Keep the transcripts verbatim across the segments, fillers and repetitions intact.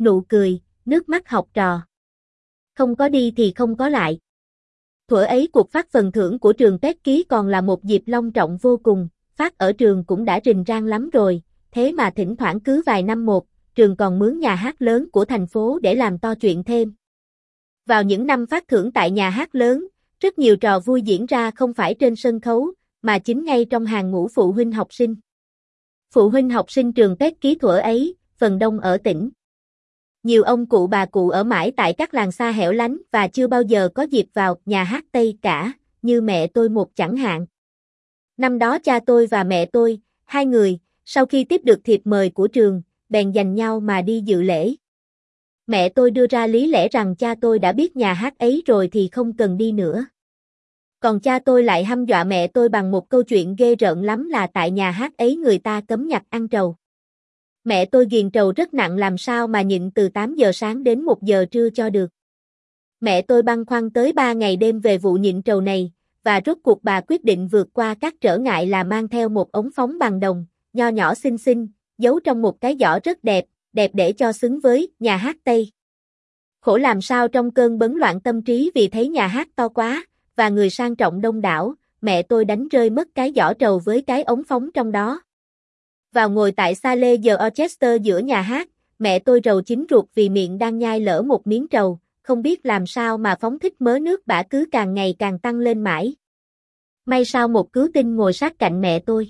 nụ cười, nước mắt học trò. Không có đi thì không có lại. Thuở ấy cuộc phát phần thưởng của trường Pét Ký còn là một dịp long trọng vô cùng, phát ở trường cũng đã rình rang lắm rồi, thế mà thỉnh thoảng cứ vài năm một, trường còn mướn nhà hát lớn của thành phố để làm to chuyện thêm. Vào những năm phát thưởng tại nhà hát lớn, rất nhiều trò vui diễn ra không phải trên sân khấu, mà chính ngay trong hàng ngũ phụ huynh học sinh. Phụ huynh học sinh trường Pét Ký thuở ấy, phần đông ở tỉnh. Nhiều ông cụ bà cụ ở mãi tại các làng xa hẻo lánh và chưa bao giờ có dịp vào nhà hát Tây cả, như mẹ tôi một chẳng hạn. Năm đó cha tôi và mẹ tôi, hai người, sau khi tiếp được thiệp mời của trường, bèn giành nhau mà đi dự lễ. Mẹ tôi đưa ra lý lẽ rằng cha tôi đã biết nhà hát ấy rồi thì không cần đi nữa. Còn cha tôi lại hăm dọa mẹ tôi bằng một câu chuyện ghê rợn lắm là tại nhà hát ấy người ta cấm nhặt ăn trầu. Mẹ tôi ghiền trầu rất nặng làm sao mà nhịn từ tám giờ sáng đến một giờ trưa cho được. Mẹ tôi băn khoăn tới ba ngày đêm về vụ nhịn trầu này, và rốt cuộc bà quyết định vượt qua các trở ngại là mang theo một ống phóng bằng đồng, nho nhỏ xinh xinh, giấu trong một cái giỏ rất đẹp, đẹp để cho xứng với nhà hát Tây. Khổ làm sao trong cơn bấn loạn tâm trí vì thấy nhà hát to quá, và người sang trọng đông đảo, mẹ tôi đánh rơi mất cái giỏ trầu với cái ống phóng trong đó. Vào ngồi tại Salle the Orchestra giữa nhà hát, mẹ tôi rầu chín ruột vì miệng đang nhai lỡ một miếng trầu, không biết làm sao mà phóng thích mớ nước bã cứ càng ngày càng tăng lên mãi. May sao một cứu tinh ngồi sát cạnh mẹ tôi.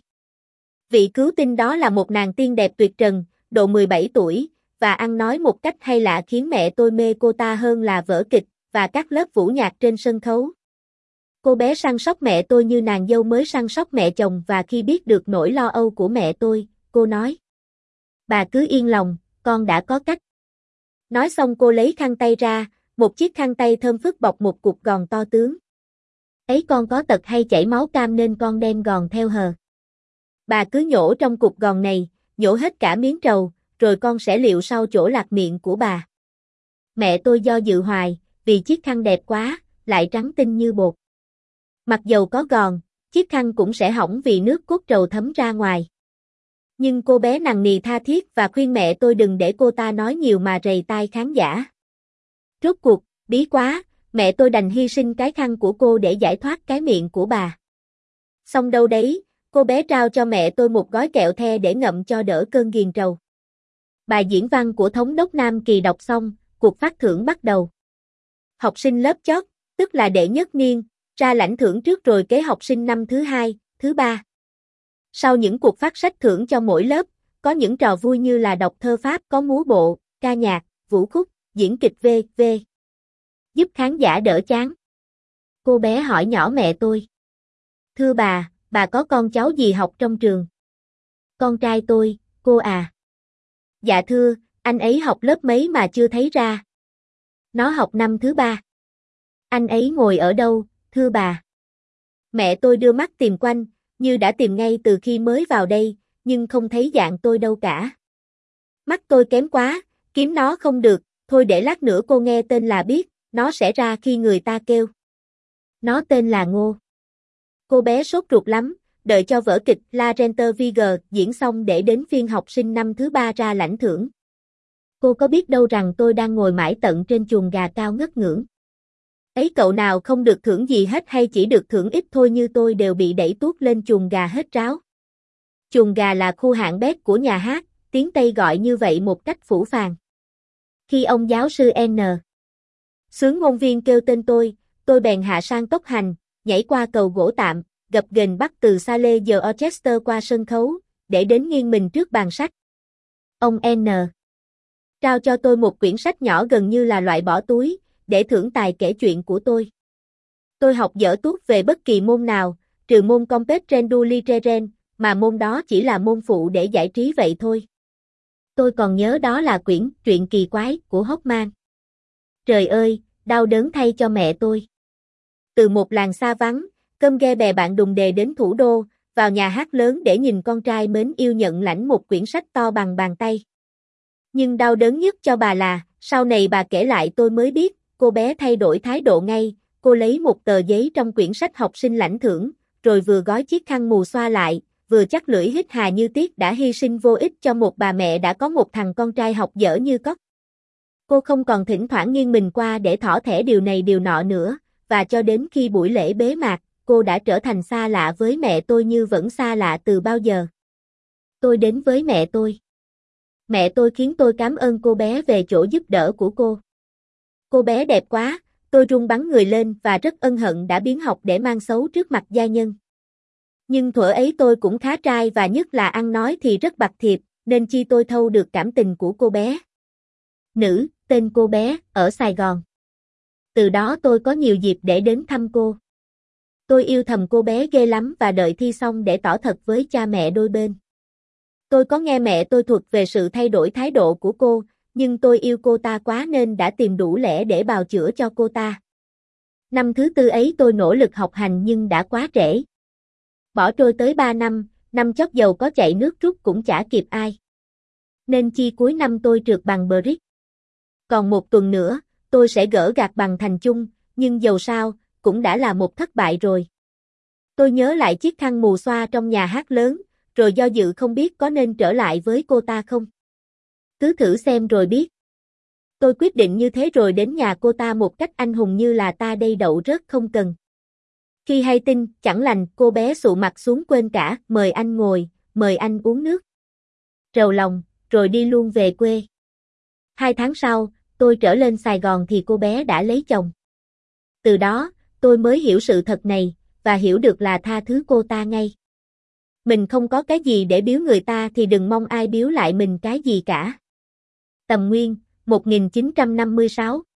Vị cứu tinh đó là một nàng tiên đẹp tuyệt trần, độ mười bảy tuổi, và ăn nói một cách hay lạ khiến mẹ tôi mê cô ta hơn là vở kịch và các lớp vũ nhạc trên sân khấu. Cô bé săn sóc mẹ tôi như nàng dâu mới săn sóc mẹ chồng, và khi biết được nỗi lo âu của mẹ tôi, cô nói: "Bà cứ yên lòng, con đã có cách." Nói xong cô lấy khăn tay ra, một chiếc khăn tay thơm phức bọc một cục gòn to tướng. "Ấy con có tật hay chảy máu cam nên con đem gòn theo hờ. Bà cứ nhổ trong cục gòn này, nhổ hết cả miếng trầu, rồi con sẽ liệu sau chỗ lạc miệng của bà." Mẹ tôi do dự hoài, vì chiếc khăn đẹp quá, lại trắng tinh như bột. Mặc dầu có gòn, chiếc khăn cũng sẽ hỏng vì nước cốt trầu thấm ra ngoài. Nhưng cô bé nằng nì tha thiết và khuyên mẹ tôi đừng để cô ta nói nhiều mà rầy tai khán giả. Rốt cuộc, bí quá, mẹ tôi đành hy sinh cái khăn của cô để giải thoát cái miệng của bà. Xong đâu đấy, cô bé trao cho mẹ tôi một gói kẹo the để ngậm cho đỡ cơn ghiền trầu. Bài diễn văn của Thống đốc Nam Kỳ đọc xong, cuộc phát thưởng bắt đầu. Học sinh lớp chót, tức là đệ nhất niên, ra lãnh thưởng trước rồi kế học sinh năm thứ hai, thứ ba. Sau những cuộc phát sách thưởng cho mỗi lớp, có những trò vui như là đọc thơ Pháp, có múa bộ, ca nhạc, vũ khúc, diễn kịch vân vân giúp khán giả đỡ chán. Cô bé hỏi nhỏ mẹ tôi: "Thưa bà, bà có con cháu gì học trong trường?" "Con trai tôi, cô à." "Dạ thưa, anh ấy học lớp mấy mà chưa thấy ra?" "Nó học năm thứ ba." "Anh ấy ngồi ở đâu, thưa bà?" Mẹ tôi đưa mắt tìm quanh, như đã tìm ngay từ khi mới vào đây, nhưng không thấy dạng tôi đâu cả. "Mắt tôi kém quá, kiếm nó không được, thôi để lát nữa cô nghe tên là biết, nó sẽ ra khi người ta kêu." "Nó tên là Ngô." Cô bé sốt ruột lắm, đợi cho vở kịch La Rente Vierge diễn xong để đến phiên học sinh năm thứ ba ra lãnh thưởng. Cô có biết đâu rằng tôi đang ngồi mãi tận trên chuồng gà cao ngất ngưỡng. Ấy cậu nào không được thưởng gì hết hay chỉ được thưởng ít thôi như tôi đều bị đẩy tuốt lên chuồng gà hết ráo. Chuồng gà là khu hạng bét của nhà hát, tiếng Tây gọi như vậy một cách phũ phàng. Khi ông giáo sư N. Xướng ngôn viên kêu tên tôi, tôi bèn hạ sang tốc hành, nhảy qua cầu gỗ tạm, gập ghềnh bắt từ Salle the Orchestra qua sân khấu, để đến nghiêng mình trước bàn sách. Ông N. trao cho tôi một quyển sách nhỏ gần như là loại bỏ túi, để thưởng tài kể chuyện của tôi. Tôi học dở tuốt về bất kỳ môn nào, trừ môn Comptes du Littéraire, mà môn đó chỉ là môn phụ để giải trí vậy thôi. Tôi còn nhớ đó là quyển Truyện kỳ quái của Hoffmann. Trời ơi, đau đớn thay cho mẹ tôi. Từ một làng xa vắng, cơm ghe bè bạn đùng đề đến thủ đô, vào nhà hát lớn để nhìn con trai mến yêu nhận lãnh một quyển sách to bằng bàn tay. Nhưng đau đớn nhất cho bà là, sau này bà kể lại tôi mới biết, cô bé thay đổi thái độ ngay, cô lấy một tờ giấy trong quyển sách học sinh lãnh thưởng, rồi vừa gói chiếc khăn mù xoa lại, vừa chắc lưỡi hít hà như tiếc đã hy sinh vô ích cho một bà mẹ đã có một thằng con trai học dở như cóc. Cô không còn thỉnh thoảng nghiêng mình qua để thỏ thẻ điều này điều nọ nữa, và cho đến khi buổi lễ bế mạc, cô đã trở thành xa lạ với mẹ tôi như vẫn xa lạ từ bao giờ. Tôi đến với mẹ tôi. Mẹ tôi khiến tôi cảm ơn cô bé về chỗ giúp đỡ của cô. Cô bé đẹp quá, tôi run bắn người lên và rất ân hận đã biến học để mang xấu trước mặt gia nhân. Nhưng thuở ấy tôi cũng khá trai và nhất là ăn nói thì rất bạc thiệp, nên chi tôi thâu được cảm tình của cô bé. Nữ, tên cô bé, ở Sài Gòn. Từ đó tôi có nhiều dịp để đến thăm cô. Tôi yêu thầm cô bé ghê lắm và đợi thi xong để tỏ thật với cha mẹ đôi bên. Tôi có nghe mẹ tôi thuật về sự thay đổi thái độ của cô, nhưng tôi yêu cô ta quá nên đã tìm đủ lẽ để bào chữa cho cô ta. Năm thứ tư ấy tôi nỗ lực học hành nhưng đã quá trễ. Bỏ trôi tới ba năm, năm chót dầu có chạy nước rút cũng chả kịp ai. Nên chi cuối năm tôi trượt bằng Brick. Còn một tuần nữa, tôi sẽ gỡ gạc bằng thành chung, nhưng dầu sao, cũng đã là một thất bại rồi. Tôi nhớ lại chiếc khăn mù xoa trong nhà hát lớn, rồi do dự không biết có nên trở lại với cô ta không. Cứ thử xem rồi biết. Tôi quyết định như thế rồi đến nhà cô ta một cách anh hùng như là ta đây đậu rớt không cần. Khi hay tin, chẳng lành, cô bé sụ mặt xuống quên cả, mời anh ngồi, mời anh uống nước. Rầu lòng, rồi đi luôn về quê. Hai tháng sau, tôi trở lên Sài Gòn thì cô bé đã lấy chồng. Từ đó, tôi mới hiểu sự thật này, và hiểu được là tha thứ cô ta ngay. Mình không có cái gì để biếu người ta thì đừng mong ai biếu lại mình cái gì cả. Tầm Nguyên, một nghìn chín trăm năm mươi sáu